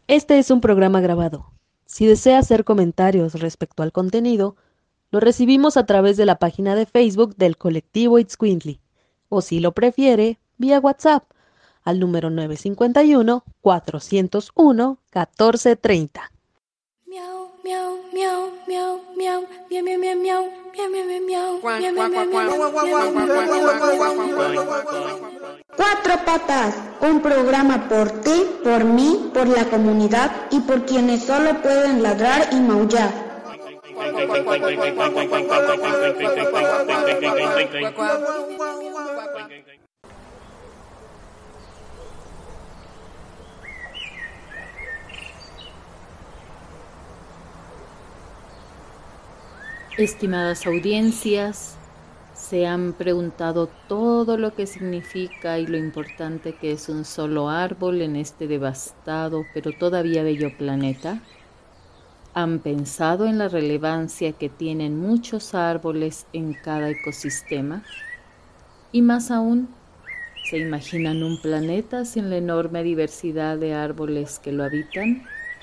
Este es un programa grabado. Si desea hacer comentarios respecto al contenido, lo recibimos a través de la página de Facebook del colectivo Itzcuintli, o si lo prefiere, vía WhatsApp, al número 951-401-1430. Miau, miau, miau, miau, miau, miau, miau, miau, miau, miau, miau, miau, miau. Cuatro Patas, un programa por ti, por mí, por la comunidad y por quienes solo pueden ladrar y maullar. Estimadas audiencias, se han preguntado todo lo que significa y lo importante que es un solo árbol en este devastado pero todavía bello planeta. ¿Han pensado en la relevancia que tienen muchos árboles en cada ecosistema? Y más aún, ¿se imaginan un planeta sin la enorme diversidad de árboles que lo habitan?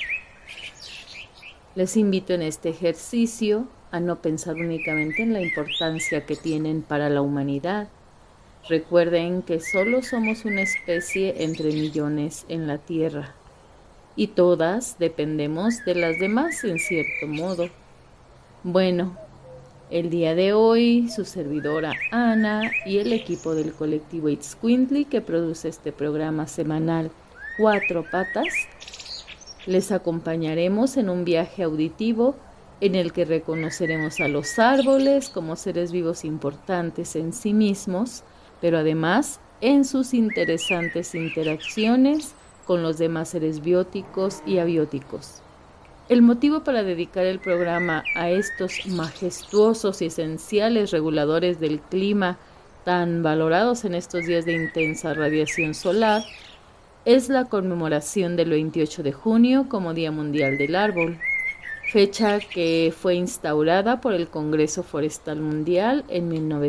Les invito en este ejercicio a no pensar únicamente en la importancia que tienen para la humanidad. Recuerden que solo somos una especie entre millones en la Tierra y todas dependemos de las demás en cierto modo. Bueno, el día de hoy su servidora Ana y el equipo del colectivo Itzcuintli que produce este programa semanal Cuatro Patas les acompañaremos en un viaje auditivo en el que reconoceremos a los árboles como seres vivos importantes en sí mismos, pero además en sus interesantes interacciones con los demás seres bióticos y abióticos. El motivo para dedicar el programa a estos majestuosos y esenciales reguladores del clima tan valorados en estos días de intensa radiación solar es la conmemoración del 28 de junio como Día Mundial del Árbol, fecha que fue instaurada por el Congreso Forestal Mundial en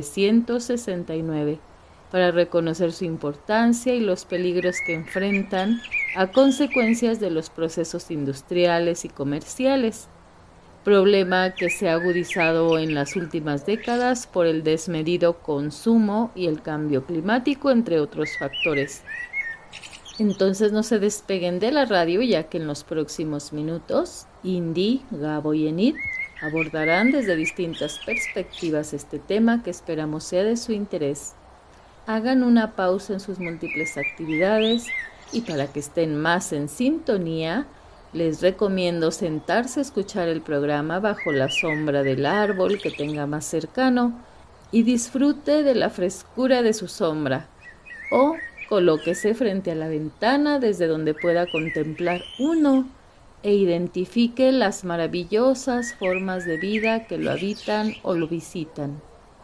1969 para reconocer su importancia y los peligros que enfrentan a consecuencias de los procesos industriales y comerciales, problema que se ha agudizado en las últimas décadas por el desmedido consumo y el cambio climático, entre otros factores. Entonces no se despeguen de la radio, ya que en los próximos minutos Indy, Gabo y Enid abordarán desde distintas perspectivas este tema que esperamos sea de su interés. Hagan una pausa en sus múltiples actividades y para que estén más en sintonía, les recomiendo sentarse a escuchar el programa bajo la sombra del árbol que tenga más cercano y disfrute de la frescura de su sombra, o colóquese frente a la ventana desde donde pueda contemplar uno e identifique las maravillosas formas de vida que lo habitan o lo visitan.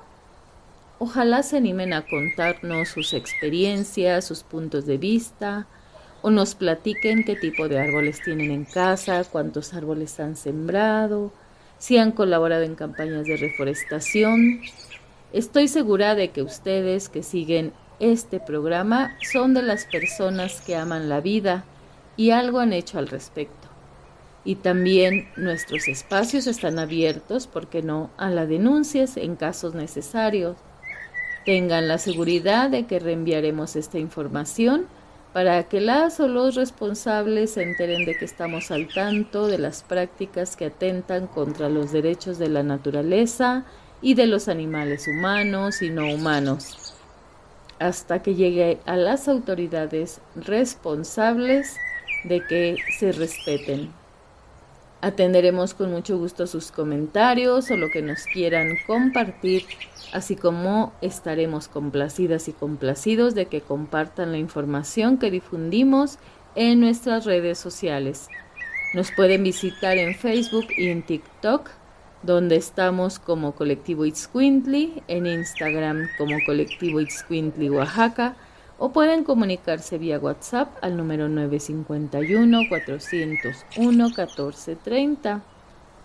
Ojalá se animen a contarnos sus experiencias, sus puntos de vista, o nos platiquen qué tipo de árboles tienen en casa, cuántos árboles han sembrado, si han colaborado en campañas de reforestación. Estoy segura de que ustedes que siguen este programa son de las personas que aman la vida y algo han hecho al respecto. Y también nuestros espacios están abiertos, ¿por qué no?, a las denuncias en casos necesarios. Tengan la seguridad de que reenviaremos esta información para que las o los responsables se enteren de que estamos al tanto de las prácticas que atentan contra los derechos de la naturaleza y de los animales humanos y no humanos, hasta que llegue a las autoridades responsables de que se respeten. Atenderemos con mucho gusto sus comentarios o lo que nos quieran compartir, así como estaremos complacidas y complacidos de que compartan la información que difundimos en nuestras redes sociales. Nos pueden visitar en Facebook y en TikTok, donde estamos como Colectivo Itzcuintli, en Instagram como Colectivo Itzcuintli Oaxaca, o pueden comunicarse vía WhatsApp al número 951-401-1430.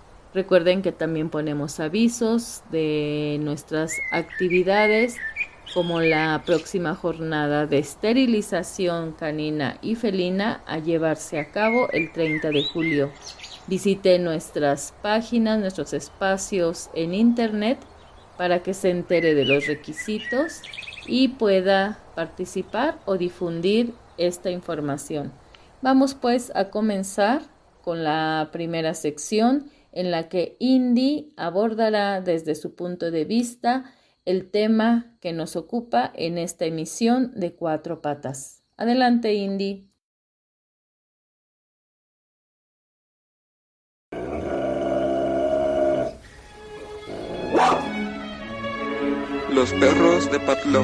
Recuerden que también ponemos avisos de nuestras actividades como la próxima jornada de esterilización canina y felina a llevarse a cabo el 30 de julio. Visite nuestras páginas, nuestros espacios en internet para que se entere de los requisitos y pueda participar o difundir esta información. Vamos pues a comenzar con la primera sección en la que Indy abordará desde su punto de vista el tema que nos ocupa en esta emisión de Cuatro Patas. Adelante, Indy. Los perros de Pavlov.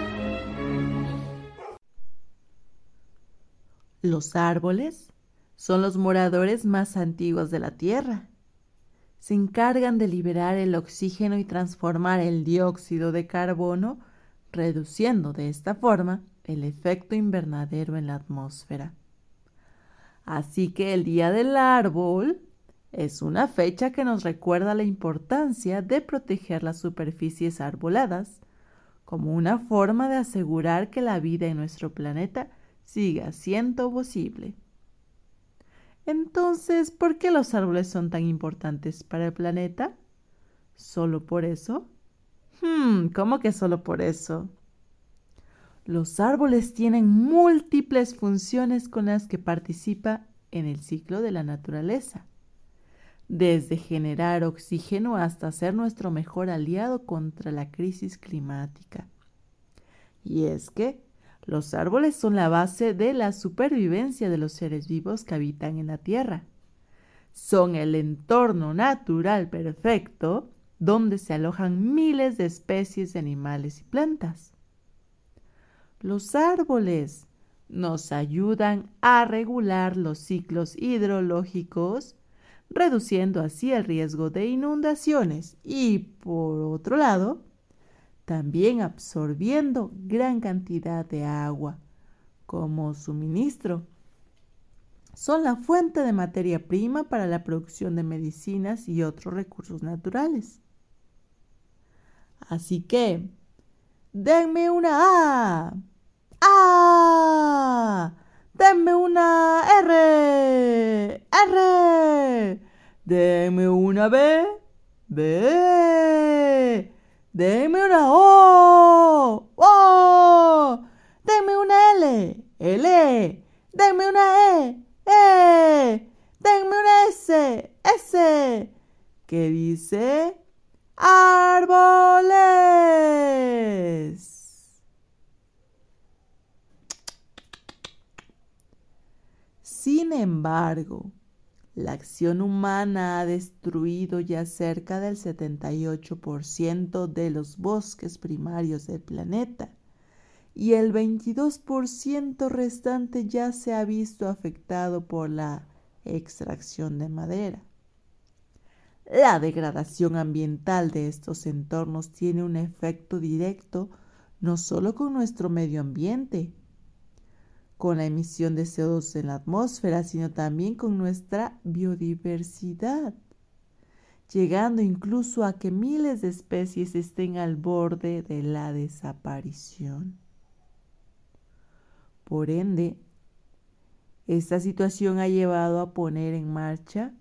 Los árboles son los moradores más antiguos de la Tierra. Se encargan de liberar el oxígeno y transformar el dióxido de carbono, reduciendo de esta forma el efecto invernadero en la atmósfera. Así que el Día del Árbol es una fecha que nos recuerda la importancia de proteger las superficies arboladas como una forma de asegurar que la vida en nuestro planeta siga siendo posible. Entonces, ¿por qué los árboles son tan importantes para el planeta? ¿Solo por eso? ¿Cómo que solo por eso? Los árboles tienen múltiples funciones con las que participa en el ciclo de la naturaleza, desde generar oxígeno hasta ser nuestro mejor aliado contra la crisis climática. Y es que los árboles son la base de la supervivencia de los seres vivos que habitan en la Tierra. Son el entorno natural perfecto donde se alojan miles de especies de animales y plantas. Los árboles nos ayudan a regular los ciclos hidrológicos, reduciendo así el riesgo de inundaciones y, por otro lado, también absorbiendo gran cantidad de agua como suministro. Son la fuente de materia prima para la producción de medicinas y otros recursos naturales. Así que, denme una A. ¡A! ¡Denme una R! ¡R! ¡Denme una B! ¡B! ¡Denme una O! ¡O! ¡Denme una L! ¡L! ¡Denme una E! ¡E! ¡Denme una S! ¡S! ¿Qué dice? ¡Árboles! Sin embargo, la acción humana ha destruido ya cerca del 78% de los bosques primarios del planeta y el 22% restante ya se ha visto afectado por la extracción de madera. La degradación ambiental de estos entornos tiene un efecto directo no solo con nuestro medio ambiente, con la emisión de CO2 en la atmósfera, sino también con nuestra biodiversidad, llegando incluso a que miles de especies estén al borde de la desaparición. Por ende, esta situación ha llevado a poner en marcha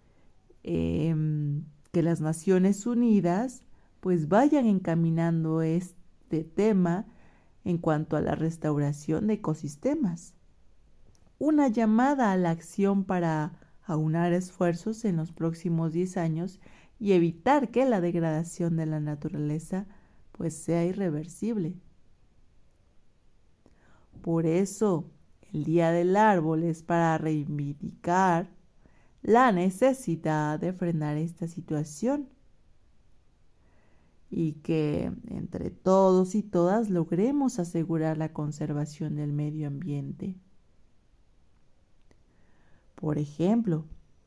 que las Naciones Unidas pues vayan encaminando este tema en cuanto a la restauración de ecosistemas. Una llamada a la acción para aunar esfuerzos en los próximos 10 años y evitar que la degradación de la naturaleza pues sea irreversible. Por eso, el Día del Árbol es para reivindicar la necesidad de frenar esta situación y que entre todos y todas logremos asegurar la conservación del medio ambiente. Por ejemplo,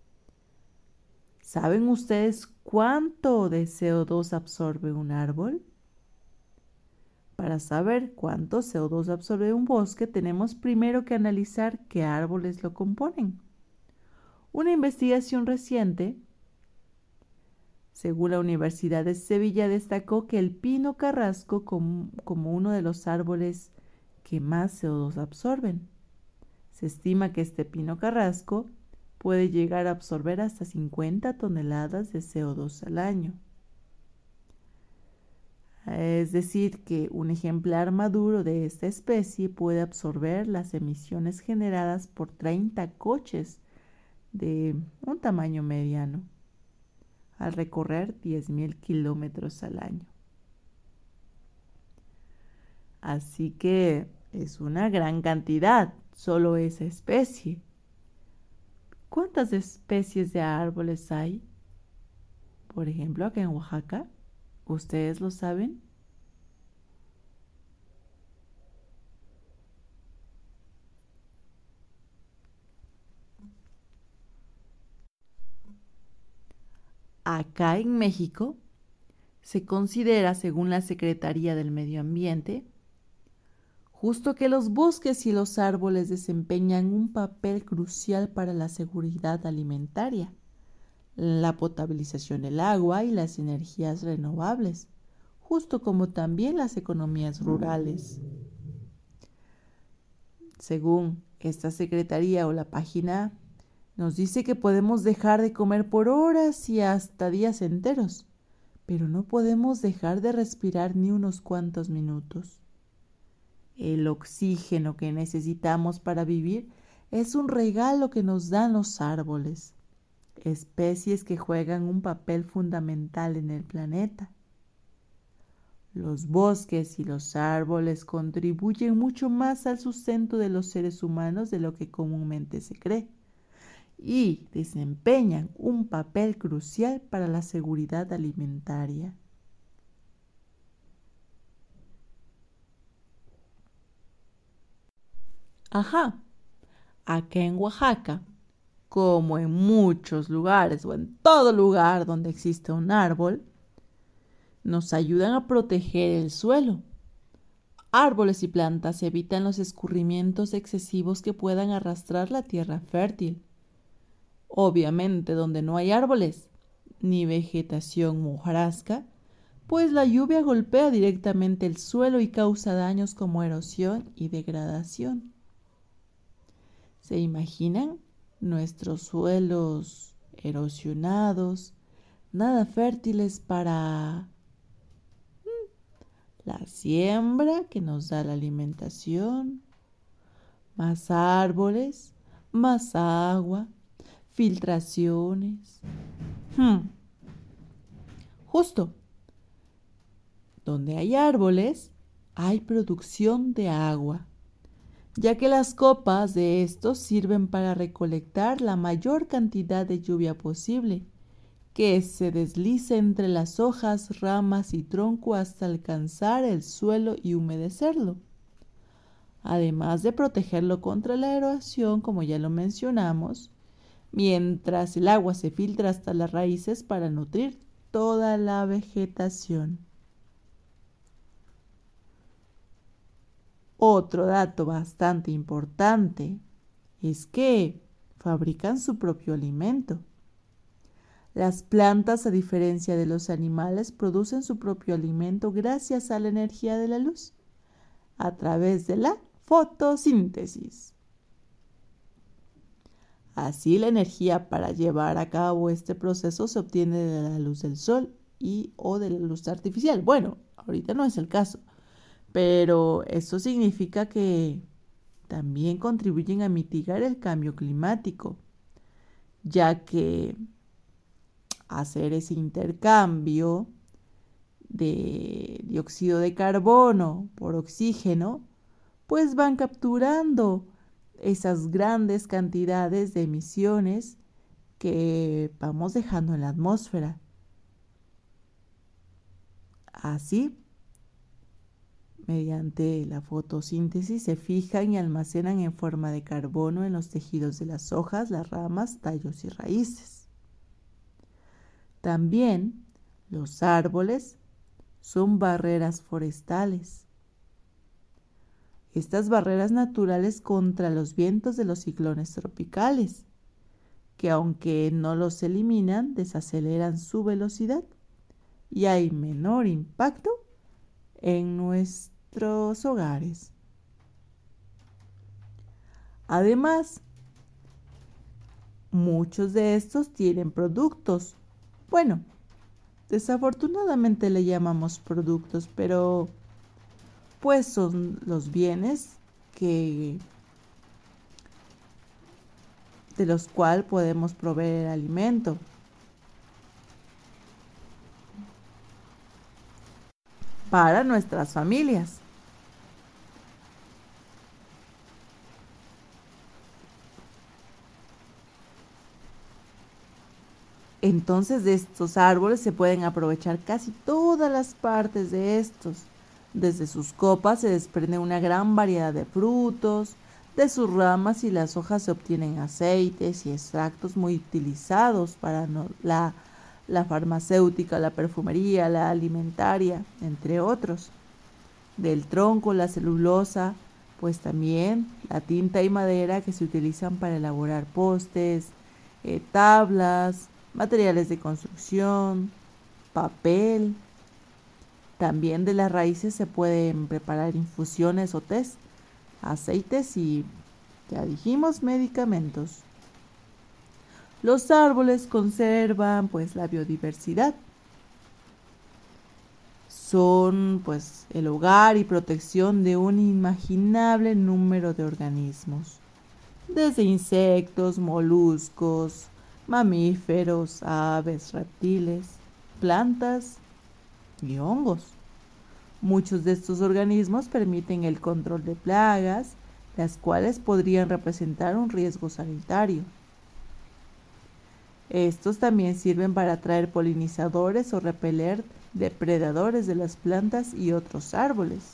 ¿saben ustedes cuánto de CO2 absorbe un árbol? Para saber cuánto CO2 absorbe un bosque, tenemos primero que analizar qué árboles lo componen. Una investigación reciente Según la Universidad de Sevilla, destacó que el pino carrasco como uno de los árboles que más CO2 absorben. Se estima que este pino carrasco puede llegar a absorber hasta 50 toneladas de CO2 al año. Es decir, que un ejemplar maduro de esta especie puede absorber las emisiones generadas por 30 coches de un tamaño mediano al recorrer 10.000 kilómetros al año. Así que es una gran cantidad, solo esa especie. ¿Cuántas especies de árboles hay? Por ejemplo, acá en Oaxaca. ¿Ustedes lo saben? Acá en México se considera, según la Secretaría del Medio Ambiente, justo que los bosques y los árboles desempeñan un papel crucial para la seguridad alimentaria, la potabilización del agua y las energías renovables, justo como también las economías rurales. Según esta secretaría o la página, nos dice que podemos dejar de comer por horas y hasta días enteros, pero no podemos dejar de respirar ni unos cuantos minutos. El oxígeno que necesitamos para vivir es un regalo que nos dan los árboles, especies que juegan un papel fundamental en el planeta. Los bosques y los árboles contribuyen mucho más al sustento de los seres humanos de lo que comúnmente se cree y desempeñan un papel crucial para la seguridad alimentaria. Acá en Oaxaca, como en muchos lugares o en todo lugar donde existe un árbol, nos ayudan a proteger el suelo. Árboles y plantas evitan los escurrimientos excesivos que puedan arrastrar la tierra fértil. Obviamente, donde no hay árboles ni vegetación hojarasca, pues la lluvia golpea directamente el suelo y causa daños como erosión y degradación. ¿Se imaginan nuestros suelos erosionados, nada fértiles para la siembra que nos da la alimentación? Más árboles, más agua, filtraciones. Justo donde hay árboles, hay producción de agua, ya que las copas de estos sirven para recolectar la mayor cantidad de lluvia posible, que se desliza entre las hojas, ramas y tronco hasta alcanzar el suelo y humedecerlo. Además de protegerlo contra la erosión, como ya lo mencionamos, mientras el agua se filtra hasta las raíces para nutrir toda la vegetación. Otro dato bastante importante es que fabrican su propio alimento. Las plantas, a diferencia de los animales, producen su propio alimento gracias a la energía de la luz, a través de la fotosíntesis. Así, la energía para llevar a cabo este proceso se obtiene de la luz del sol o de la luz artificial. Bueno, ahorita no es el caso, pero eso significa que también contribuyen a mitigar el cambio climático, ya que hacer ese intercambio de dióxido de carbono por oxígeno, pues van capturando esas grandes cantidades de emisiones que vamos dejando en la atmósfera. Así, mediante la fotosíntesis se fijan y almacenan en forma de carbono en los tejidos de las hojas, las ramas, tallos y raíces. También los árboles son barreras forestales. Estas barreras naturales contra los vientos de los ciclones tropicales, que aunque no los eliminan, desaceleran su velocidad y hay menor impacto en nuestros hogares. Además, muchos de estos tienen productos. Bueno, desafortunadamente le llamamos productos, pero pues son los bienes de los cuales podemos proveer alimento. Para nuestras familias. Entonces de estos árboles se pueden aprovechar casi todas las partes de estos. Desde sus copas se desprende una gran variedad de frutos, de sus ramas y las hojas se obtienen aceites y extractos muy utilizados para la farmacéutica, la perfumería, la alimentaria, entre otros. Del tronco, la celulosa, pues también la tinta y madera que se utilizan para elaborar postes, tablas, materiales de construcción, papel. También de las raíces se pueden preparar infusiones o tés, aceites y, ya dijimos, medicamentos. Los árboles conservan pues la biodiversidad. Son pues el hogar y protección de un inimaginable número de organismos, desde insectos, moluscos, mamíferos, aves, reptiles, plantas y hongos. Muchos de estos organismos permiten el control de plagas, las cuales podrían representar un riesgo sanitario. Estos también sirven para atraer polinizadores o repeler depredadores de las plantas y otros árboles.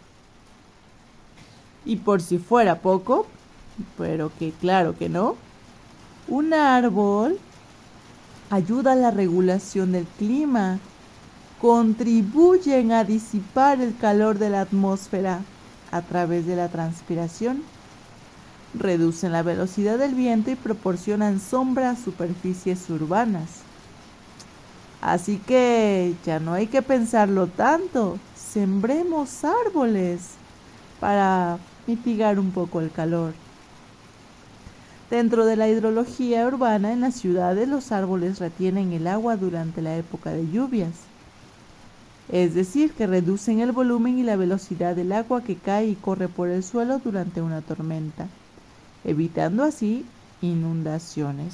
Y por si fuera poco, pero que claro que no, un árbol ayuda a la regulación del clima, contribuyen a disipar el calor de la atmósfera a través de la transpiración, reducen la velocidad del viento y proporcionan sombra a superficies urbanas. Así que ya no hay que pensarlo tanto, sembremos árboles para mitigar un poco el calor. Dentro de la hidrología urbana, en las ciudades los árboles retienen el agua durante la época de lluvias. Es decir, que reducen el volumen y la velocidad del agua que cae y corre por el suelo durante una tormenta, evitando así inundaciones.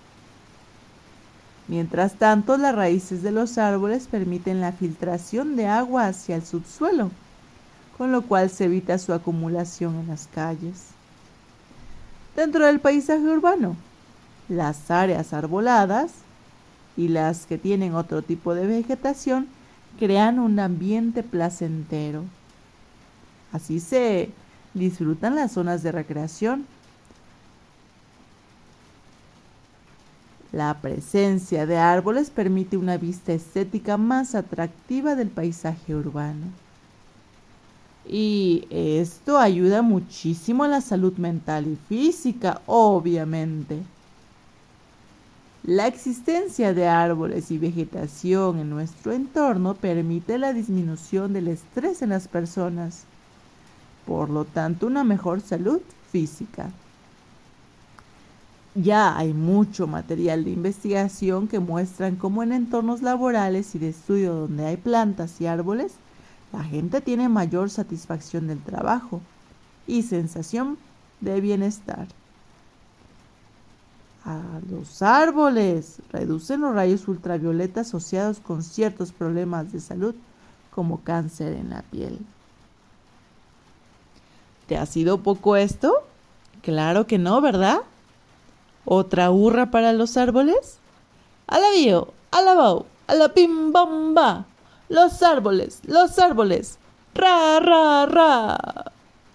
Mientras tanto, las raíces de los árboles permiten la filtración de agua hacia el subsuelo, con lo cual se evita su acumulación en las calles. Dentro del paisaje urbano, las áreas arboladas y las que tienen otro tipo de vegetación crean un ambiente placentero. Así se disfrutan las zonas de recreación. La presencia de árboles permite una vista estética más atractiva del paisaje urbano. Y esto ayuda muchísimo a la salud mental y física, obviamente. La existencia de árboles y vegetación en nuestro entorno permite la disminución del estrés en las personas, por lo tanto, una mejor salud física. Ya hay mucho material de investigación que muestran cómo en entornos laborales y de estudio donde hay plantas y árboles, la gente tiene mayor satisfacción del trabajo y sensación de bienestar. Los árboles reducen los rayos ultravioleta asociados con ciertos problemas de salud, como cáncer en la piel. ¿Te ha sido poco esto? Claro que no, ¿verdad? ¿Otra hurra para los árboles? ¡Alabío! ¡Alabao! ¡Alapim bomba! ¡Los árboles! ¡Los árboles! ¡Ra, ra, ra!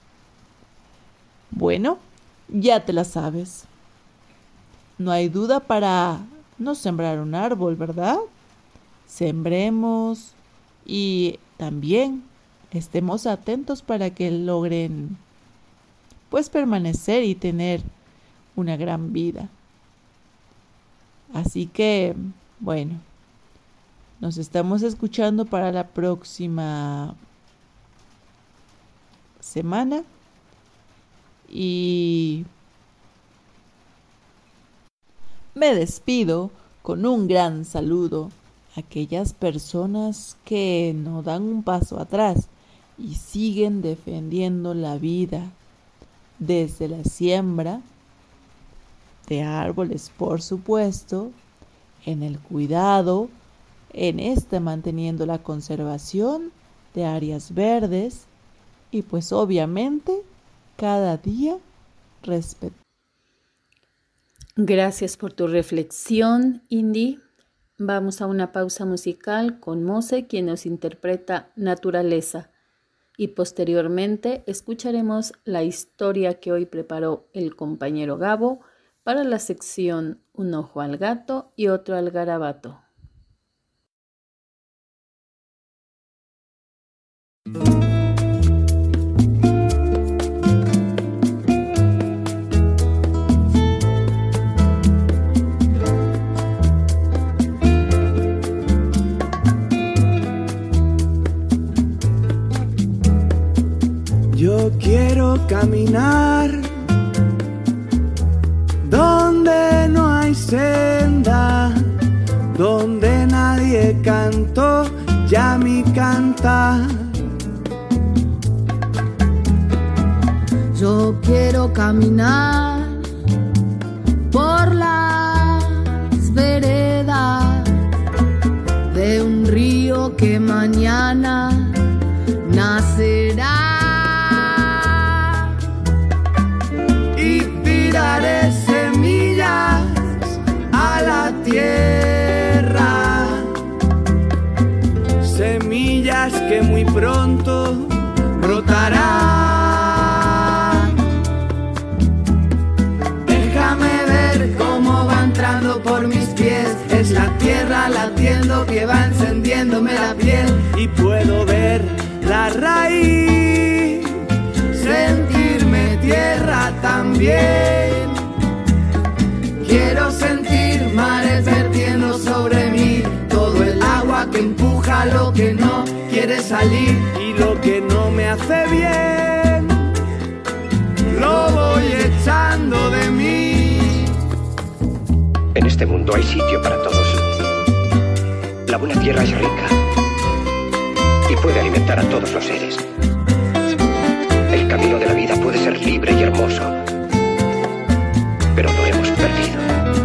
Bueno, ya te la sabes. No hay duda para no sembrar un árbol, ¿verdad? Sembremos y también estemos atentos para que logren pues permanecer y tener una gran vida. Así que, bueno, nos estamos escuchando para la próxima semana y me despido con un gran saludo a aquellas personas que no dan un paso atrás y siguen defendiendo la vida desde la siembra de árboles, por supuesto, en el cuidado, en manteniendo la conservación de áreas verdes y pues obviamente cada día respetando. Gracias por tu reflexión, Indy. Vamos a una pausa musical con Mose, quien nos interpreta Naturaleza. Y posteriormente escucharemos la historia que hoy preparó el compañero Gabo para la sección Un ojo al gato y otro al garabato. Yo quiero caminar donde no hay senda, donde nadie cantó ya mi cantar. Yo quiero caminar por las veredas de un río que mañana nacerá. Tiraré semillas a la tierra, semillas que muy pronto brotarán. Déjame ver cómo va entrando por mis pies, es la tierra latiendo que va encendiéndome la piel y puedo ver la raíz, sentirme tierra también. Quiero sentir mares vertiendo sobre mí, todo el agua que empuja lo que no quiere salir y lo que no me hace bien, lo voy echando de mí. En este mundo hay sitio para todos. La buena tierra es rica y puede alimentar a todos los seres. El camino de la vida puede ser libre y hermoso, pero lo hemos perdido.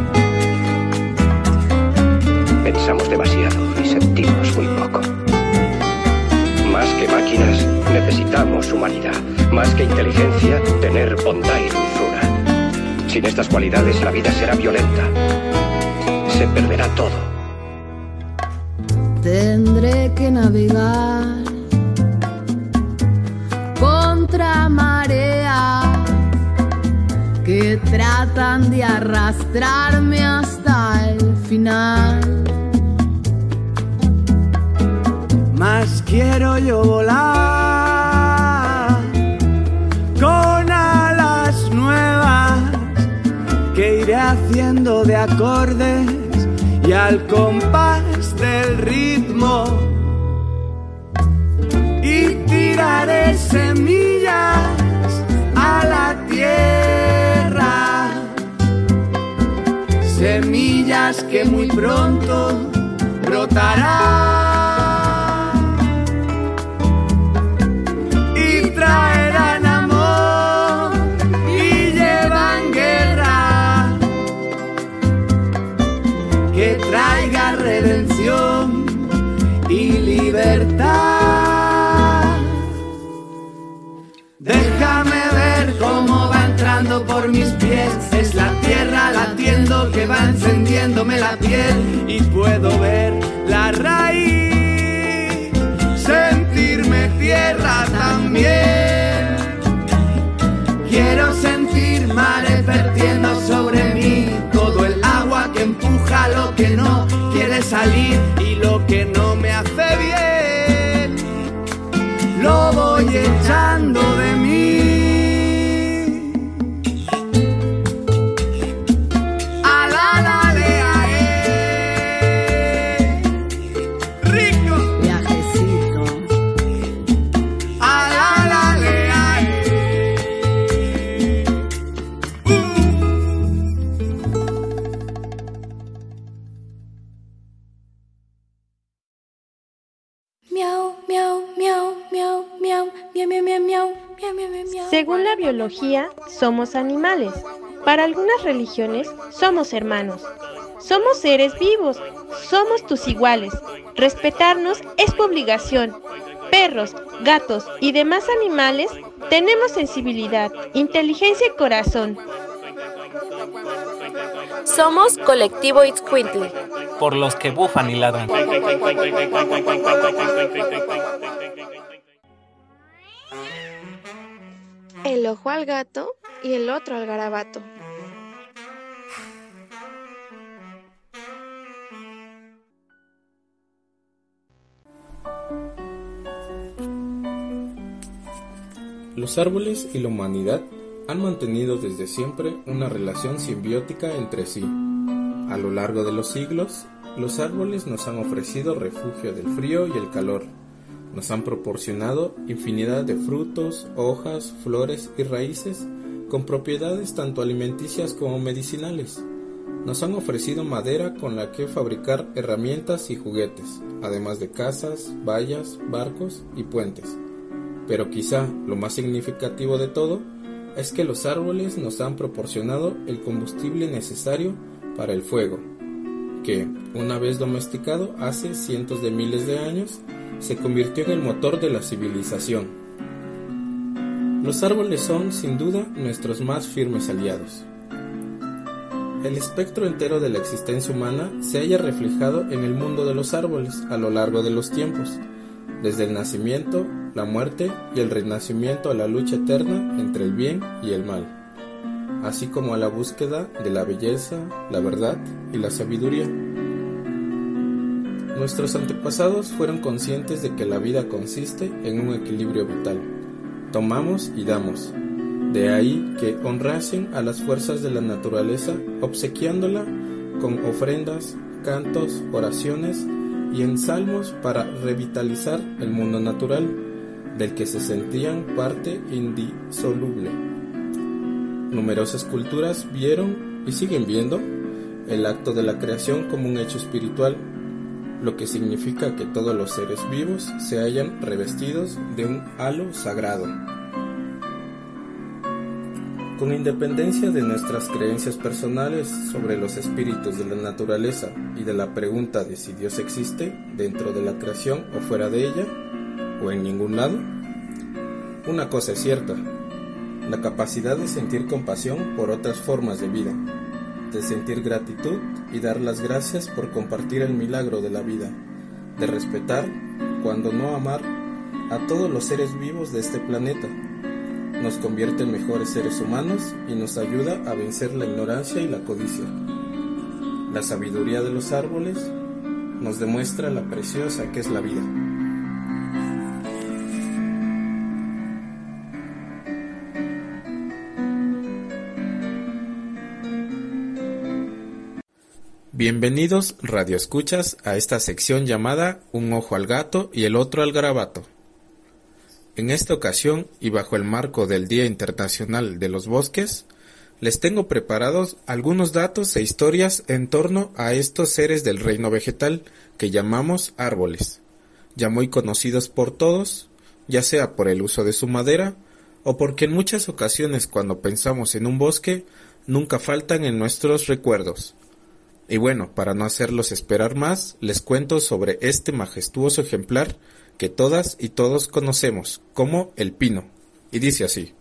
Pensamos demasiado y sentimos muy poco. Más que máquinas, necesitamos humanidad. Más que inteligencia, tener bondad y dulzura. Sin estas cualidades, la vida será violenta. Se perderá todo. Tendré que navegar contra marea que tratan de arrastrarme hasta el final. Más quiero yo volar con alas nuevas que iré haciendo de acordes y al compás del ritmo, y tiraré semillas a la tierra, semillas que muy pronto brotarán y traerán amor y llevan guerra que traiga redención y libertad. Déjame ver cómo va entrando por mis pies, es la tierra latiendo que va encendiéndome la piel y puedo ver la raíz, sentirme tierra también. Quiero sentir mares vertiendo sobre mí, todo el agua que empuja lo que no quiere salir y lo que no me hace bien, lo voy echando de mí. A la la le a Según la biología, somos animales. Para algunas religiones, somos hermanos. Somos seres vivos, somos tus iguales. Respetarnos es tu obligación. Perros, gatos y demás animales tenemos sensibilidad, inteligencia y corazón. Somos Colectivo Itzcuintli. Por los que bufan y ladran. El ojo al gato y el otro al garabato. Los árboles y la humanidad han mantenido desde siempre una relación simbiótica entre sí. A lo largo de los siglos, los árboles nos han ofrecido refugio del frío y el calor. Nos han proporcionado infinidad de frutos, hojas, flores y raíces con propiedades tanto alimenticias como medicinales. Nos han ofrecido madera con la que fabricar herramientas y juguetes, además de casas, vallas, barcos y puentes. Pero quizá lo más significativo de todo es que los árboles nos han proporcionado el combustible necesario para el fuego, que, una vez domesticado hace cientos de miles de años, se convirtió en el motor de la civilización. Los árboles son, sin duda, nuestros más firmes aliados. El espectro entero de la existencia humana se halla reflejado en el mundo de los árboles a lo largo de los tiempos, desde el nacimiento, la muerte y el renacimiento a la lucha eterna entre el bien y el mal, así como a la búsqueda de la belleza, la verdad y la sabiduría. Nuestros antepasados fueron conscientes de que la vida consiste en un equilibrio vital. Tomamos y damos. De ahí que honrasen a las fuerzas de la naturaleza, obsequiándola con ofrendas, cantos, oraciones y en salmos para revitalizar el mundo natural, del que se sentían parte indisoluble. Numerosas culturas vieron y siguen viendo el acto de la creación como un hecho espiritual, lo que significa que todos los seres vivos se hallan revestidos de un halo sagrado. Con independencia de nuestras creencias personales sobre los espíritus de la naturaleza y de la pregunta de si Dios existe dentro de la creación o fuera de ella, o en ningún lado, una cosa es cierta: la capacidad de sentir compasión por otras formas de vida, de sentir gratitud y dar las gracias por compartir el milagro de la vida, de respetar, cuando no amar, a todos los seres vivos de este planeta, nos convierte en mejores seres humanos y nos ayuda a vencer la ignorancia y la codicia. La sabiduría de los árboles nos demuestra la preciosa que es la vida. Bienvenidos, radioescuchas, a esta sección llamada Un ojo al gato y el otro al garabato. En esta ocasión, y bajo el marco del Día Internacional de los Bosques, les tengo preparados algunos datos e historias en torno a estos seres del reino vegetal que llamamos árboles, ya muy conocidos por todos, ya sea por el uso de su madera o porque en muchas ocasiones cuando pensamos en un bosque nunca faltan en nuestros recuerdos. Y bueno, para no hacerlos esperar más, les cuento sobre este majestuoso ejemplar que todas y todos conocemos como el pino, y dice así.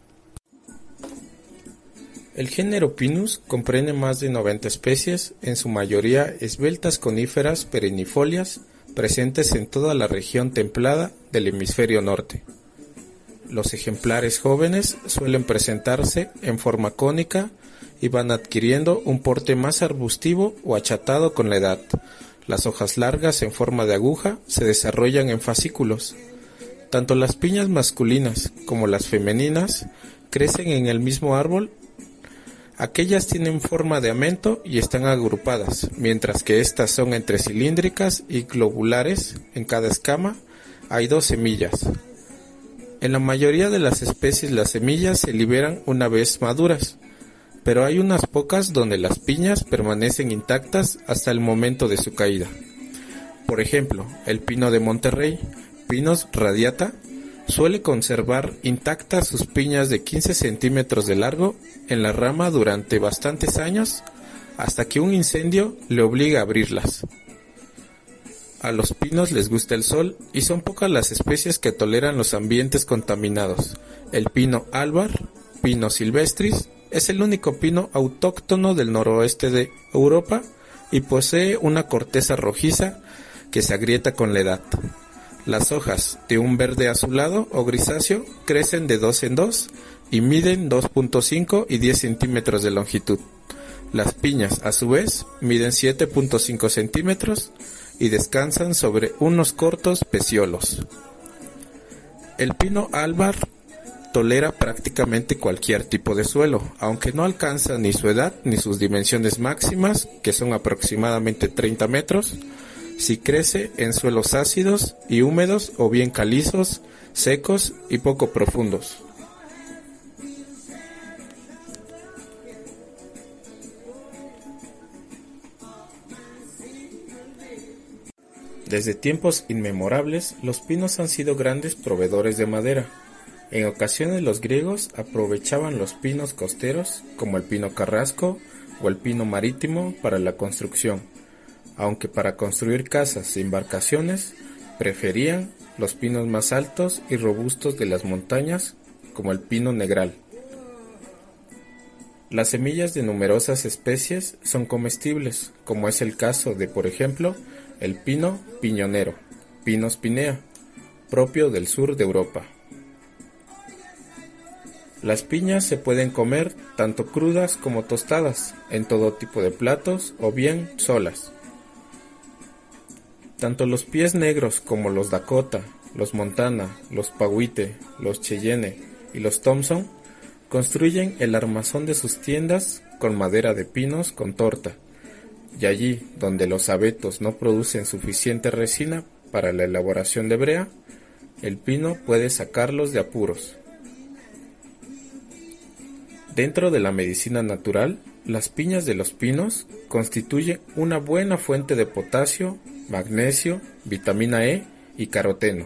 El género Pinus comprende más de 90 especies, en su mayoría esbeltas coníferas perennifolias, presentes en toda la región templada del hemisferio norte. Los ejemplares jóvenes suelen presentarse en forma cónica y van adquiriendo un porte más arbustivo o achatado con la edad. Las hojas largas en forma de aguja se desarrollan en fascículos. Tanto las piñas masculinas como las femeninas crecen en el mismo árbol. Aquellas tienen forma de amento y están agrupadas, mientras que estas son entre cilíndricas y globulares. En cada escama hay 2 semillas. En la mayoría de las especies las semillas se liberan una vez maduras, pero hay unas pocas donde las piñas permanecen intactas hasta el momento de su caída. Por ejemplo, el pino de Monterrey, Pinus radiata, Suele conservar intactas sus piñas de 15 centímetros de largo en la rama durante bastantes años, hasta que un incendio le obliga a abrirlas. A los pinos les gusta el sol y son pocas las especies que toleran los ambientes contaminados. El pino albar, Pinus silvestris, es el único pino autóctono del noroeste de Europa y posee una corteza rojiza que se agrieta con la edad. Las hojas, de un verde azulado o grisáceo, crecen de 2 en 2 y miden 2.5 y 10 centímetros de longitud. Las piñas, a su vez, miden 7.5 centímetros y descansan sobre unos cortos peciolos. El pino albar tolera prácticamente cualquier tipo de suelo, aunque no alcanza ni su edad ni sus dimensiones máximas, que son aproximadamente 30 metros, si crece en suelos ácidos y húmedos o bien calizos, secos y poco profundos. Desde tiempos inmemorables, los pinos han sido grandes proveedores de madera. En ocasiones los griegos aprovechaban los pinos costeros, como el pino carrasco o el pino marítimo, para la construcción, aunque para construir casas e embarcaciones preferían los pinos más altos y robustos de las montañas, como el pino negral. Las semillas de numerosas especies son comestibles, como es el caso de, por ejemplo, el pino piñonero, Pinus pinea, propio del sur de Europa. Las piñas se pueden comer tanto crudas como tostadas, en todo tipo de platos o bien solas. Tanto los pies negros como los Dakota, los Montana, los Powhite, los Cheyenne y los Thompson construyen el armazón de sus tiendas con madera de pinos con torta, y allí donde los abetos no producen suficiente resina para la elaboración de brea, el pino puede sacarlos de apuros. Dentro de la medicina natural, las piñas de los pinos constituyen una buena fuente de potasio, magnesio, vitamina E y caroteno.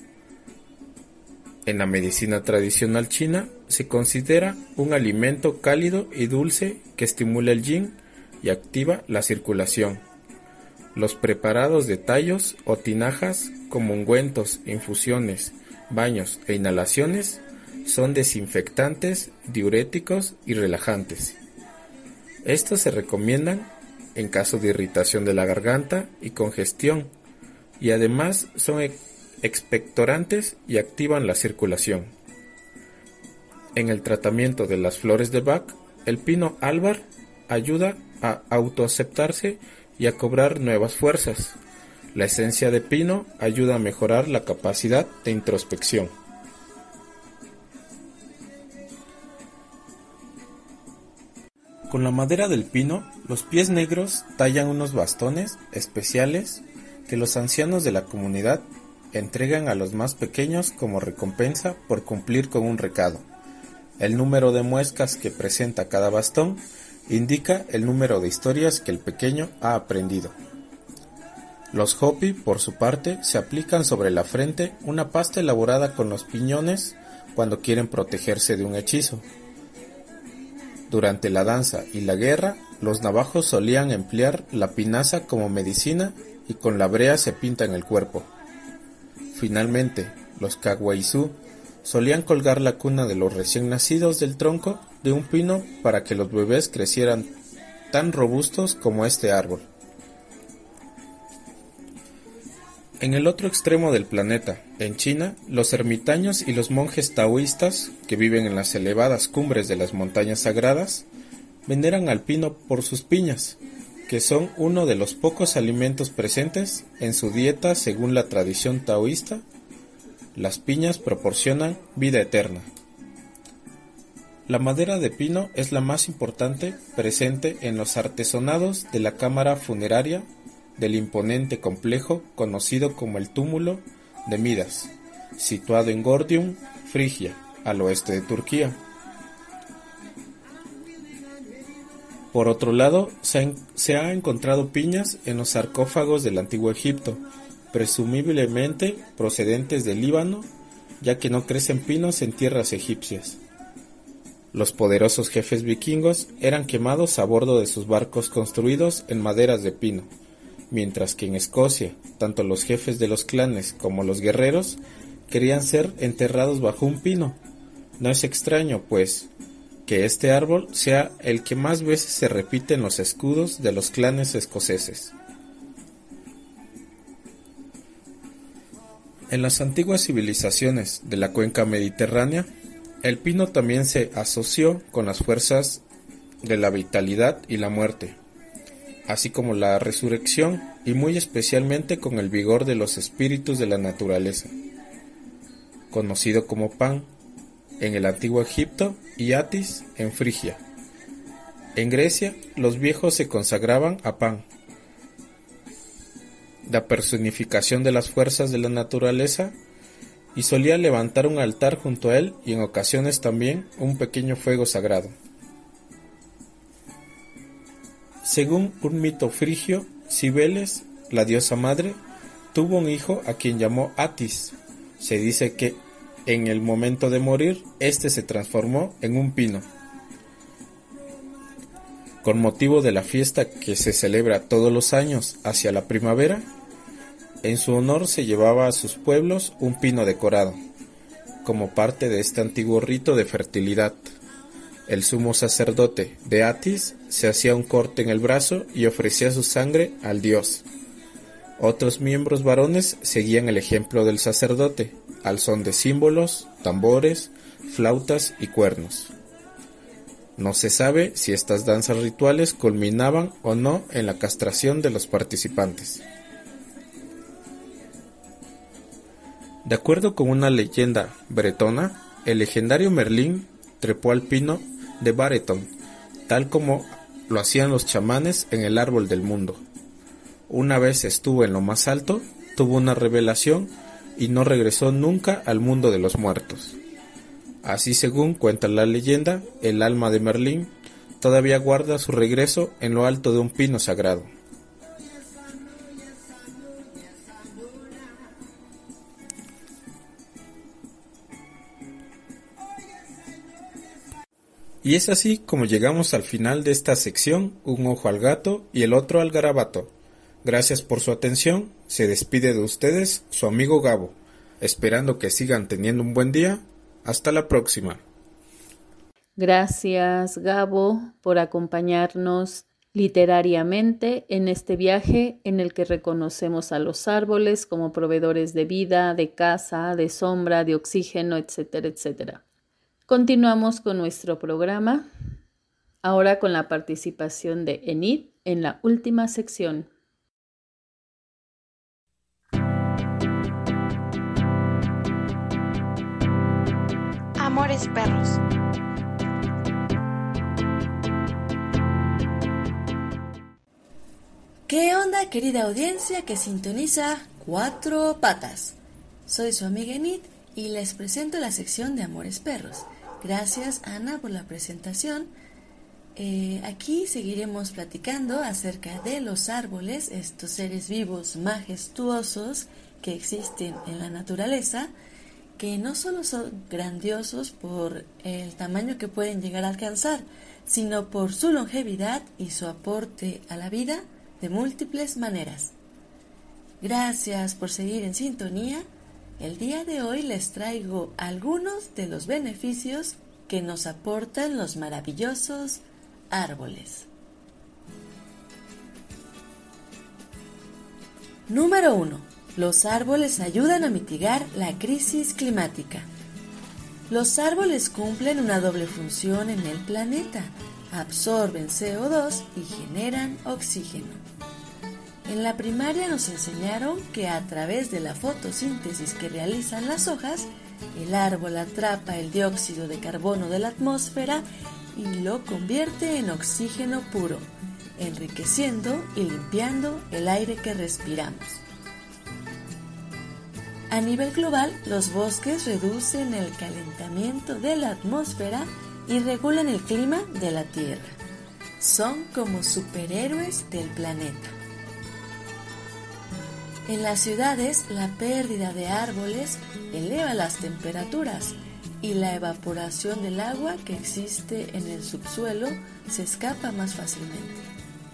En la medicina tradicional china se considera un alimento cálido y dulce que estimula el yin y activa la circulación. Los preparados de tallos o tinajas, como ungüentos, infusiones, baños e inhalaciones, son desinfectantes, diuréticos y relajantes. Estos se recomiendan en caso de irritación de la garganta y congestión, y además son expectorantes y activan la circulación. En el tratamiento de las flores de Bach, el pino albar ayuda a autoaceptarse y a cobrar nuevas fuerzas. La esencia de pino ayuda a mejorar la capacidad de introspección. Con la madera del pino, los pies negros tallan unos bastones especiales que los ancianos de la comunidad entregan a los más pequeños como recompensa por cumplir con un recado. El número de muescas que presenta cada bastón indica el número de historias que el pequeño ha aprendido. Los Hopi, por su parte, se aplican sobre la frente una pasta elaborada con los piñones cuando quieren protegerse de un hechizo. Durante la danza y la guerra, los navajos solían emplear la pinaza como medicina y con la brea se pintan el cuerpo. Finalmente, los Caguaizú solían colgar la cuna de los recién nacidos del tronco de un pino para que los bebés crecieran tan robustos como este árbol. En el otro extremo del planeta, en China, los ermitaños y los monjes taoístas, que viven en las elevadas cumbres de las montañas sagradas, veneran al pino por sus piñas, que son uno de los pocos alimentos presentes en su dieta según la tradición taoísta. Las piñas proporcionan vida eterna. La madera de pino es la más importante presente en los artesonados de la cámara funeraria del imponente complejo conocido como el túmulo de Midas, situado en Gordium, Frigia, al oeste de Turquía. Por otro lado, se ha encontrado piñas en los sarcófagos del antiguo Egipto, presumiblemente procedentes del Líbano, ya que no crecen pinos en tierras egipcias. Los poderosos jefes vikingos eran quemados a bordo de sus barcos construidos en maderas de pino, mientras que en Escocia, tanto los jefes de los clanes como los guerreros querían ser enterrados bajo un pino. No es extraño, pues, que este árbol sea el que más veces se repite en los escudos de los clanes escoceses. En las antiguas civilizaciones de la cuenca mediterránea, el pino también se asoció con las fuerzas de la vitalidad y la muerte, así como la resurrección y muy especialmente con el vigor de los espíritus de la naturaleza, conocido como Pan en el antiguo Egipto y Atis en Frigia. En Grecia, los viejos se consagraban a Pan, la personificación de las fuerzas de la naturaleza, y solía levantar un altar junto a él y en ocasiones también un pequeño fuego sagrado. Según un mito frigio, Cibeles, la diosa madre, tuvo un hijo a quien llamó Atis. Se dice que en el momento de morir, este se transformó en un pino. Con motivo de la fiesta que se celebra todos los años hacia la primavera, en su honor se llevaba a sus pueblos un pino decorado, como parte de este antiguo rito de fertilidad. El sumo sacerdote de Atis se hacía un corte en el brazo y ofrecía su sangre al dios. Otros miembros varones seguían el ejemplo del sacerdote, al son de símbolos, tambores, flautas y cuernos. No se sabe si estas danzas rituales culminaban o no en la castración de los participantes. De acuerdo con una leyenda bretona, el legendario Merlín trepó al pino de Bareton, tal como lo hacían los chamanes en el árbol del mundo. Una vez estuvo en lo más alto, tuvo una revelación y no regresó nunca al mundo de los muertos. Así, según cuenta la leyenda, el alma de Merlín todavía guarda su regreso en lo alto de un pino sagrado. Y es así como llegamos al final de esta sección, un ojo al gato y el otro al garabato. Gracias por su atención, se despide de ustedes su amigo Gabo, esperando que sigan teniendo un buen día. Hasta la próxima. Gracias, Gabo, por acompañarnos literariamente en este viaje en el que reconocemos a los árboles como proveedores de vida, de casa, de sombra, de oxígeno, etcétera, etcétera. Continuamos con nuestro programa, ahora con la participación de Enid en la última sección. Amores perros. ¿Qué onda, querida audiencia que sintoniza Cuatro Patas? Soy su amiga Enid y les presento la sección de Amores Perros. Gracias, Ana, por la presentación. Aquí seguiremos platicando acerca de los árboles, estos seres vivos majestuosos que existen en la naturaleza, que no solo son grandiosos por el tamaño que pueden llegar a alcanzar, sino por su longevidad y su aporte a la vida de múltiples maneras. Gracias por seguir en sintonía. El día de hoy les traigo algunos de los beneficios que nos aportan los maravillosos árboles. Número 1. Los árboles ayudan a mitigar la crisis climática. Los árboles cumplen una doble función en el planeta. Absorben CO2 y generan oxígeno. En la primaria nos enseñaron que a través de la fotosíntesis que realizan las hojas, el árbol atrapa el dióxido de carbono de la atmósfera y lo convierte en oxígeno puro, enriqueciendo y limpiando el aire que respiramos. A nivel global, los bosques reducen el calentamiento de la atmósfera y regulan el clima de la Tierra. Son como superhéroes del planeta. En las ciudades, la pérdida de árboles eleva las temperaturas y la evaporación del agua que existe en el subsuelo se escapa más fácilmente.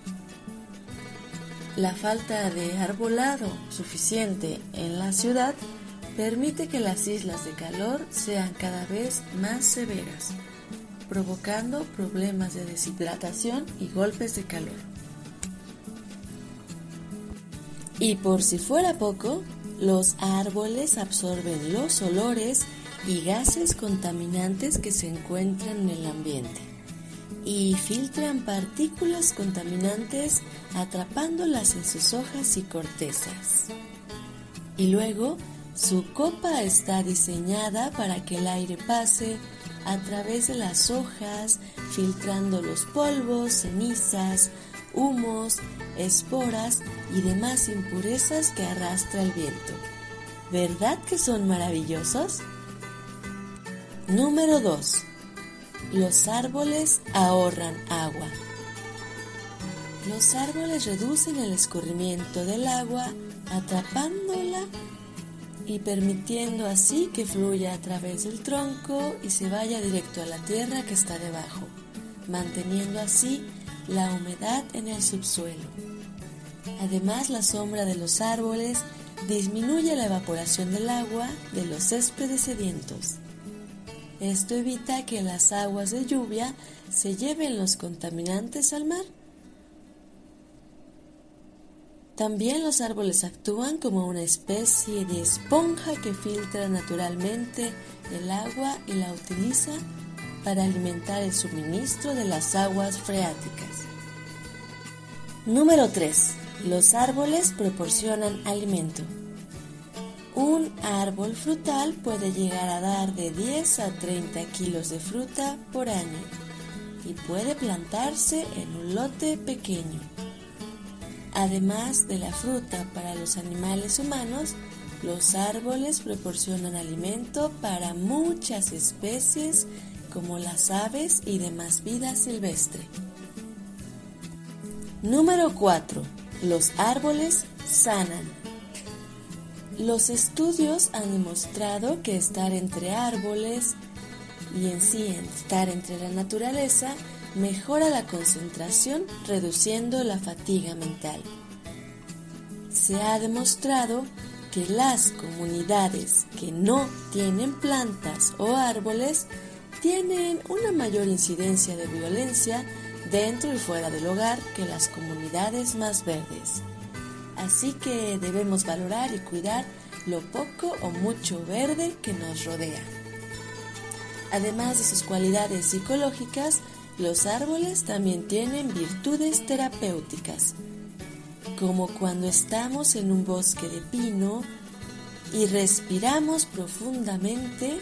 La falta de arbolado suficiente en la ciudad permite que las islas de calor sean cada vez más severas, provocando problemas de deshidratación y golpes de calor. Y por si fuera poco, los árboles absorben los olores y gases contaminantes que se encuentran en el ambiente y filtran partículas contaminantes atrapándolas en sus hojas y cortezas. Y luego, su copa está diseñada para que el aire pase a través de las hojas, filtrando los polvos, cenizas, humos, esporas y demás impurezas que arrastra el viento. ¿Verdad que son maravillosos? Número 2. Los árboles ahorran agua. Los árboles reducen el escurrimiento del agua, atrapándola y permitiendo así que fluya a través del tronco y se vaya directo a la tierra que está debajo, manteniendo así la humedad en el subsuelo. Además, la sombra de los árboles disminuye la evaporación del agua de los céspedes sedientos. Esto evita que las aguas de lluvia se lleven los contaminantes al mar. También los árboles actúan como una especie de esponja que filtra naturalmente el agua y la utiliza para alimentar el suministro de las aguas freáticas. Número 3. Los árboles proporcionan alimento. Un árbol frutal puede llegar a dar de 10 a 30 kilos de fruta por año y puede plantarse en un lote pequeño. Además de la fruta para los animales humanos, los árboles proporcionan alimento para muchas especies como las aves y demás vida silvestre. Número 4. Los árboles sanan. Los estudios han demostrado que estar entre árboles y en sí estar entre la naturaleza mejora la concentración, reduciendo la fatiga mental. Se ha demostrado que las comunidades que no tienen plantas o árboles tienen una mayor incidencia de violencia dentro y fuera del hogar que las comunidades más verdes. Así que debemos valorar y cuidar lo poco o mucho verde que nos rodea. Además de sus cualidades psicológicas, los árboles también tienen virtudes terapéuticas, como cuando estamos en un bosque de pino y respiramos profundamente.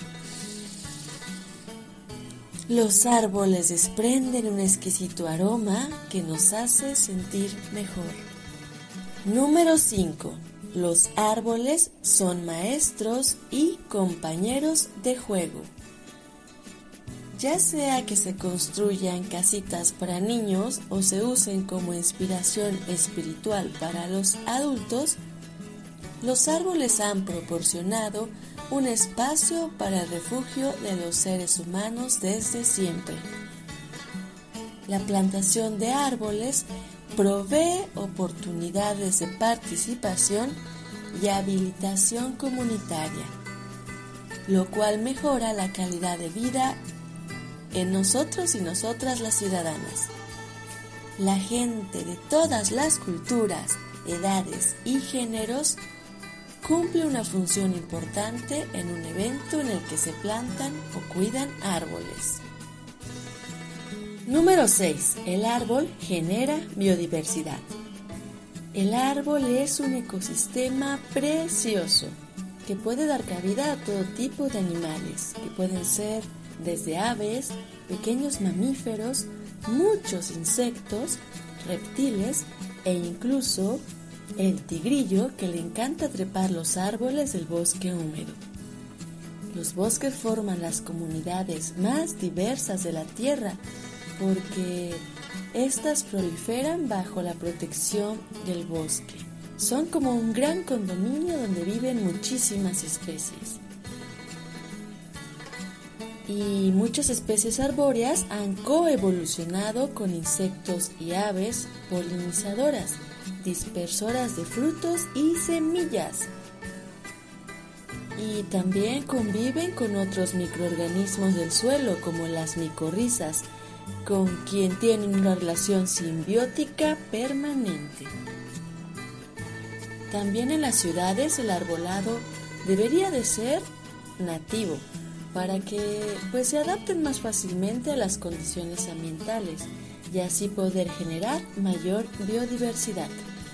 Los árboles desprenden un exquisito aroma que nos hace sentir mejor. Número 5. Los árboles son maestros y compañeros de juego. Ya sea que se construyan casitas para niños o se usen como inspiración espiritual para los adultos, los árboles han proporcionado un espacio para el refugio de los seres humanos desde siempre. La plantación de árboles provee oportunidades de participación y habilitación comunitaria, lo cual mejora la calidad de vida en nosotros y nosotras las ciudadanas. La gente de todas las culturas, edades y géneros cumple una función importante en un evento en el que se plantan o cuidan árboles. Número 6. El árbol genera biodiversidad. El árbol es un ecosistema precioso que puede dar cabida a todo tipo de animales, que pueden ser desde aves, pequeños mamíferos, muchos insectos, reptiles e incluso el tigrillo que le encanta trepar los árboles del bosque húmedo. Los bosques forman las comunidades más diversas de la Tierra porque éstas proliferan bajo la protección del bosque, Son como un gran condominio donde viven muchísimas especies. Y muchas especies arbóreas han coevolucionado con insectos y aves polinizadoras, dispersoras de frutos y semillas. Y también conviven con otros microorganismos del suelo, como las micorrizas, con quien tienen una relación simbiótica permanente. También en las ciudades el arbolado debería de ser nativo, para que se adapten más fácilmente a las condiciones ambientales y así poder generar mayor biodiversidad.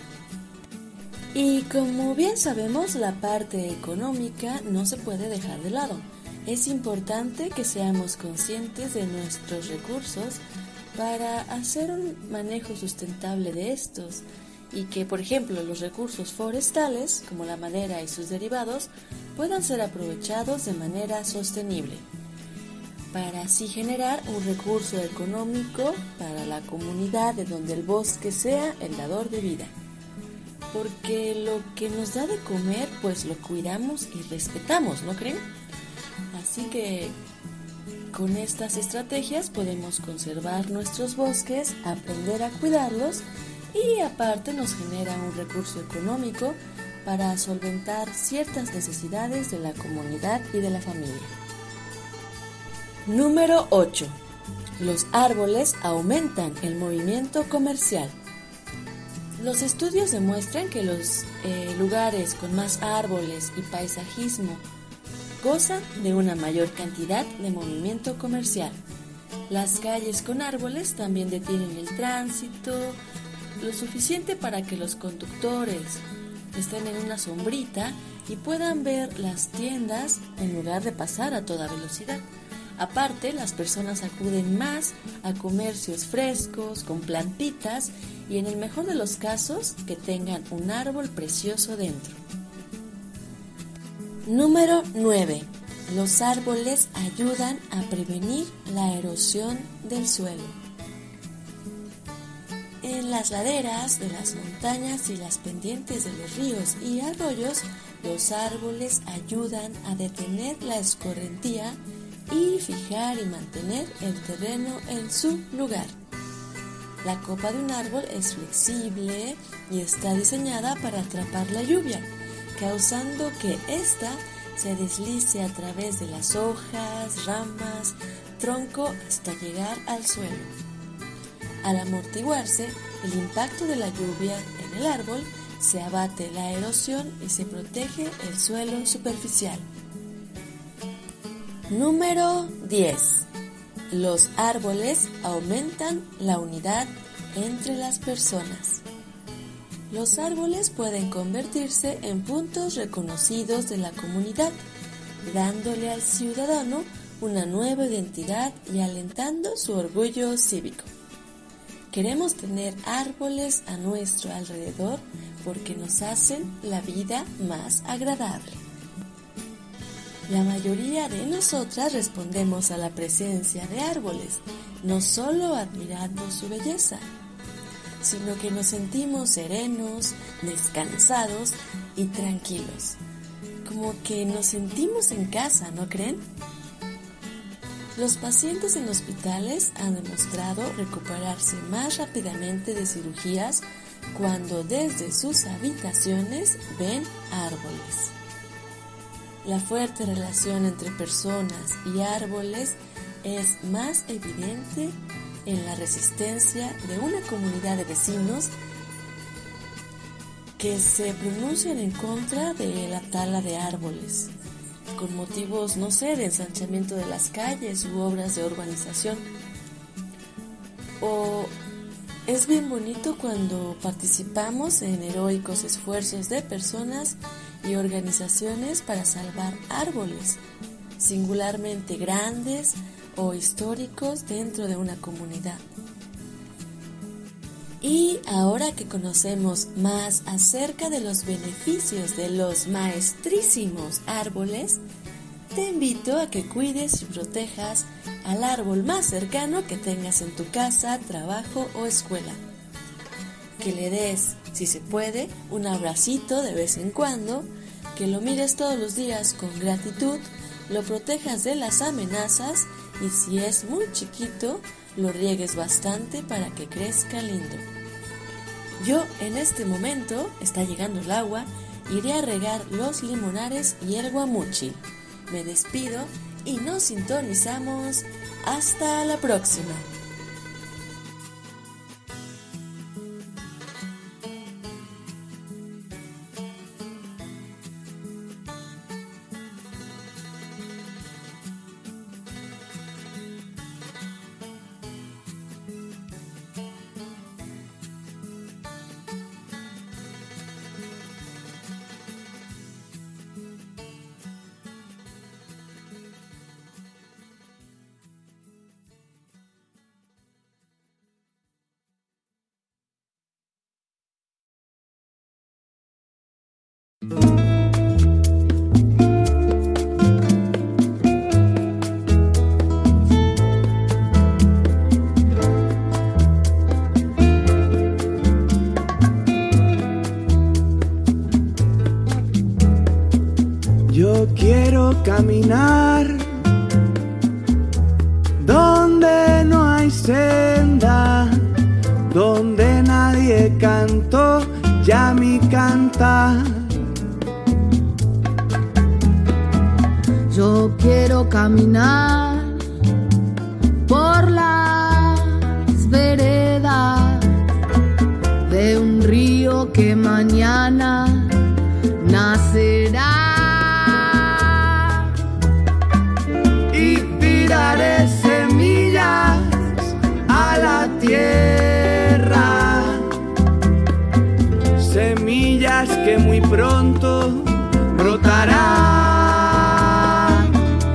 Y como bien sabemos, la parte económica no se puede dejar de lado. Es importante que seamos conscientes de nuestros recursos para hacer un manejo sustentable de estos y que, por ejemplo, los recursos forestales, como la madera y sus derivados, puedan ser aprovechados de manera sostenible, para así generar un recurso económico para la comunidad de donde el bosque sea el dador de vida. Porque lo que nos da de comer, pues lo cuidamos y respetamos, ¿no creen? Así que con estas estrategias podemos conservar nuestros bosques, aprender a cuidarlos y aparte nos genera un recurso económico para solventar ciertas necesidades de la comunidad y de la familia. Número 8. Los árboles aumentan el movimiento comercial. Los estudios demuestran que los lugares con más árboles y paisajismo gozan de una mayor cantidad de movimiento comercial. Las calles con árboles también detienen el tránsito, lo suficiente para que los conductores estén en una sombrita y puedan ver las tiendas en lugar de pasar a toda velocidad. Aparte, las personas acuden más a comercios frescos, con plantitas y en el mejor de los casos que tengan un árbol precioso dentro. Número 9. Los árboles ayudan a prevenir la erosión del suelo. En las laderas de las montañas y las pendientes de los ríos y arroyos, los árboles ayudan a detener la escorrentía y fijar y mantener el terreno en su lugar. La copa de un árbol es flexible y está diseñada para atrapar la lluvia, causando que ésta se deslice a través de las hojas, ramas, tronco hasta llegar al suelo. Al amortiguarse el impacto de la lluvia en el árbol, se abate la erosión y se protege el suelo superficial. Número 10. Los árboles aumentan la unidad entre las personas. Los árboles pueden convertirse en puntos reconocidos de la comunidad, dándole al ciudadano una nueva identidad y alentando su orgullo cívico. Queremos tener árboles a nuestro alrededor porque nos hacen la vida más agradable. La mayoría de nosotras respondemos a la presencia de árboles, no solo admirando su belleza, sino que nos sentimos serenos, descansados y tranquilos. Como que nos sentimos en casa, ¿no creen? Los pacientes en hospitales han demostrado recuperarse más rápidamente de cirugías cuando desde sus habitaciones ven árboles. La fuerte relación entre personas y árboles es más evidente en la resistencia de una comunidad de vecinos que se pronuncian en contra de la tala de árboles, con motivos, de ensanchamiento de las calles u obras de urbanización. O es bien bonito cuando participamos en heroicos esfuerzos de personas y organizaciones para salvar árboles, singularmente grandes o históricos dentro de una comunidad. Y ahora que conocemos más acerca de los beneficios de los maestrísimos árboles, te invito a que cuides y protejas al árbol más cercano que tengas en tu casa, trabajo o escuela. Que le des Si se puede, un abracito de vez en cuando, que lo mires todos los días con gratitud, lo protejas de las amenazas y si es muy chiquito, lo riegues bastante para que crezca lindo. Yo en este momento, está llegando el agua, iré a regar los limonares y el guamuchi. Me despido y nos sintonizamos. Hasta la próxima. Yo quiero caminar donde no hay senda, donde nadie cantó ya mi cantar. Yo quiero caminar por las veredas de un río que mañana nacerá. Y tiraré semillas a la tierra, semillas que muy pronto brotarán.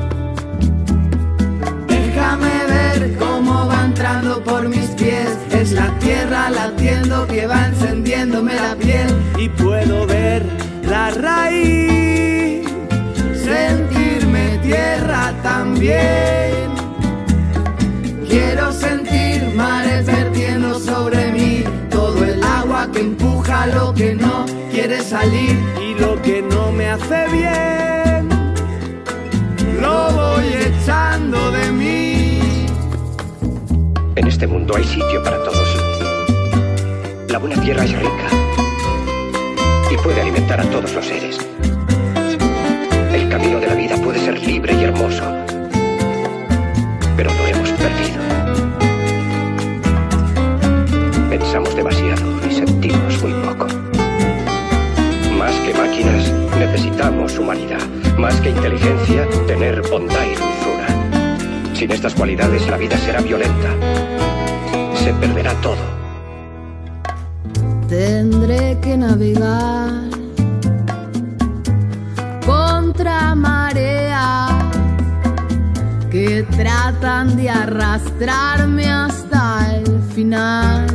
Déjame ver cómo va entrando por mis pies, es la tierra latiendo que va encendiéndome la piel y puedo ver la raíz, sentirme tierra también. Quiero sentir mares vertiendo sobre mí, todo el agua que empuja lo que no quiere salir y lo que no me hace bien, lo voy echando de mí. En este mundo hay sitio para todos. La buena tierra es rica y puede alimentar a todos los seres. El camino de la vida puede ser libre y hermoso, pero lo hemos perdido. Pensamos demasiado y sentimos muy poco. Más que máquinas, necesitamos humanidad. Más que inteligencia, tener bondad y dulzura. Sin estas cualidades, la vida será violenta. Se perderá todo. Tendré que navegar contra marea que tratan de arrastrarme hasta el final.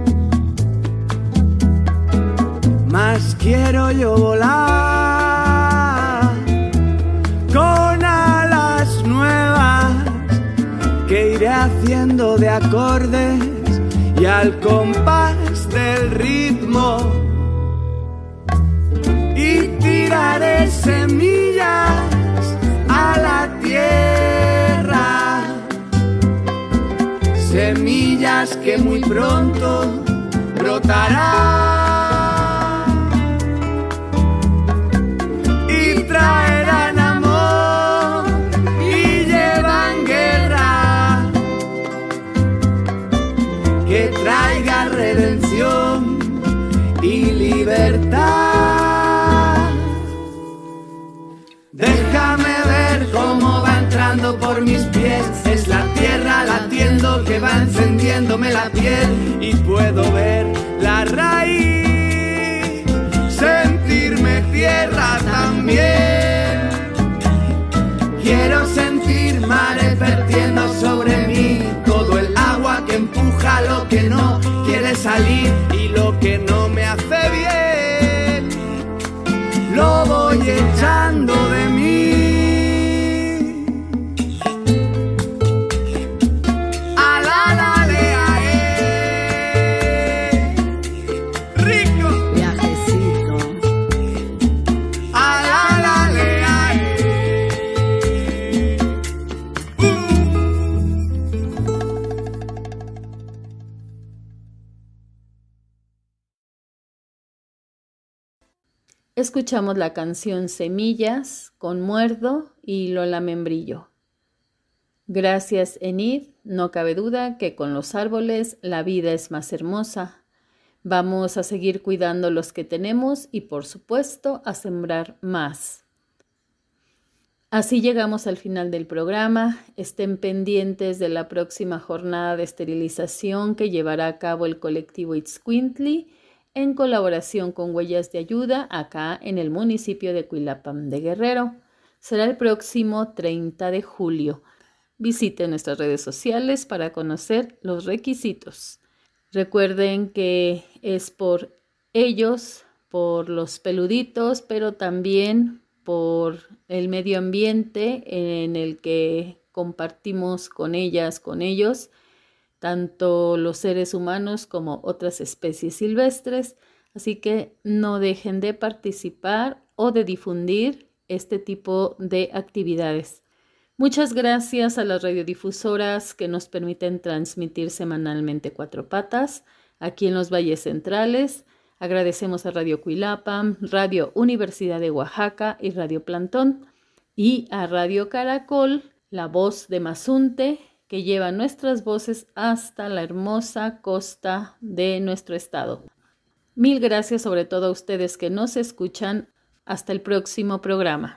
Más quiero yo volar con alas nuevas que iré haciendo de acordes y al compás del ritmo, y tiraré semillas a la tierra, semillas que muy pronto brotarán y traerán amor y llevan guerra que traiga redención y libertad. Déjame ver cómo va entrando por mis pies, es la tierra latiendo que va encendiéndome la piel y puedo ver la raíz, sentirme tierra también. Quiero sentir mares vertiendo sobre mí, todo el agua que empuja lo que no quiere salir y lo que no me hace bien, lo voy echando de mí. A la lea, rico. escuchamos la canción Semillas con Muerdo y Lola Membrillo. Gracias, Enid. No cabe duda que con los árboles la vida es más hermosa. Vamos a seguir cuidando los que tenemos y, por supuesto, a sembrar más. Así llegamos al final del programa. Estén pendientes de la próxima jornada de esterilización que llevará a cabo el colectivo Itzcuintli en colaboración con Huellas de Ayuda acá en el municipio de Cuilapam de Guerrero. Será el próximo 30 de julio. Visiten nuestras redes sociales para conocer los requisitos. Recuerden que es por ellos, por los peluditos, pero también por el medio ambiente en el que compartimos con ellas, con ellos, tanto los seres humanos como otras especies silvestres. Así que no dejen de participar o de difundir este tipo de actividades. Muchas gracias a las radiodifusoras que nos permiten transmitir semanalmente Cuatro Patas aquí en los Valles Centrales. Agradecemos a Radio Cuilapam, Radio Universidad de Oaxaca y Radio Plantón, y a Radio Caracol, la voz de Mazunte, que lleva nuestras voces hasta la hermosa costa de nuestro estado. Mil gracias sobre todo a ustedes que nos escuchan. Hasta el próximo programa.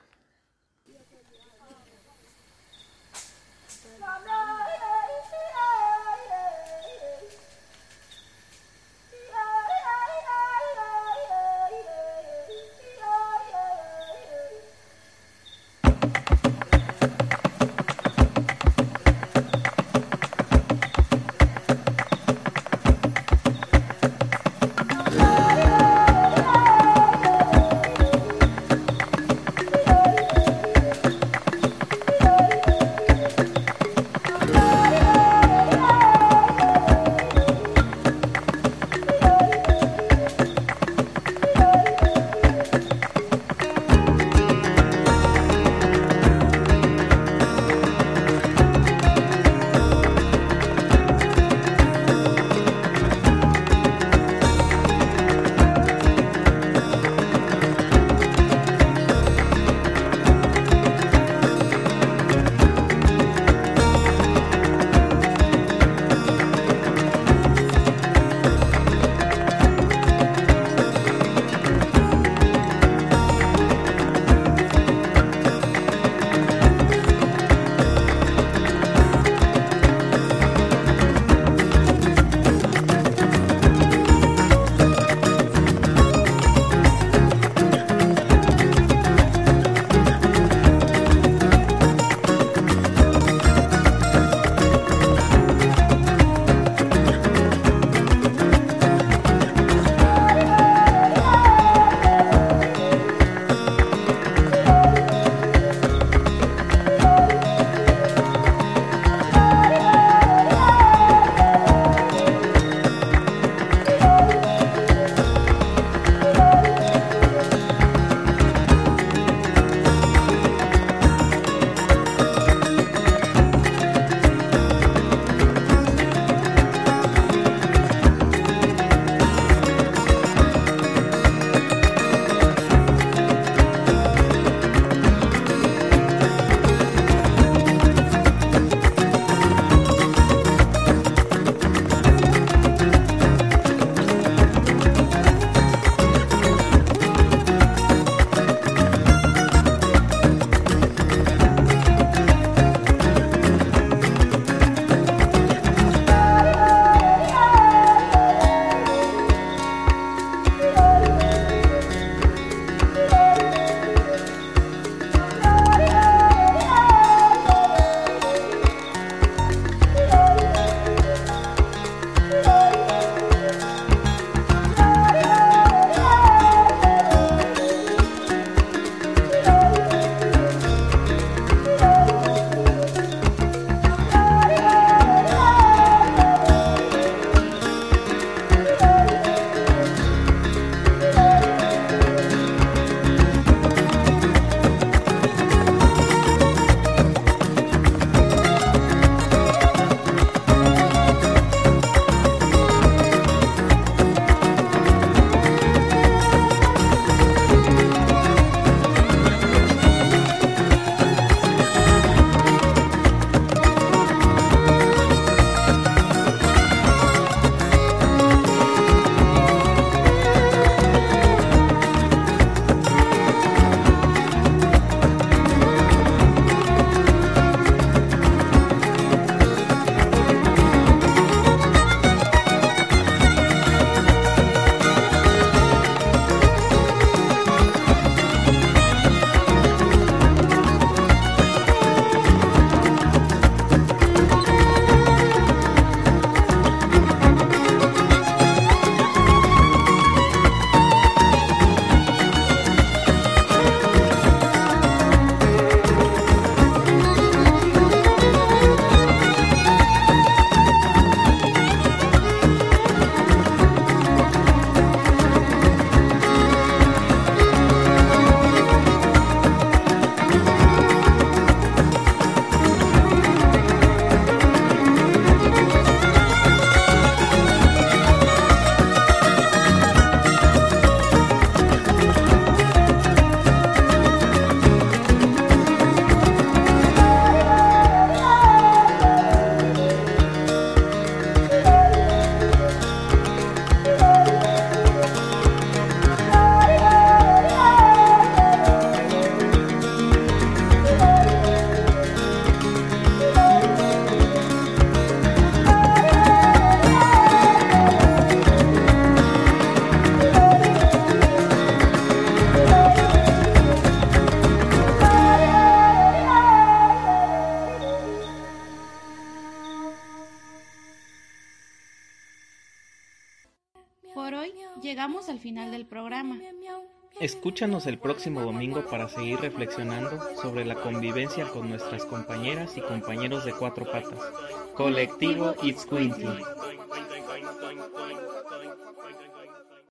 llegamos al final del programa. Escúchanos el próximo domingo para seguir reflexionando sobre la convivencia con nuestras compañeras y compañeros de cuatro patas. Colectivo Itzcuintli.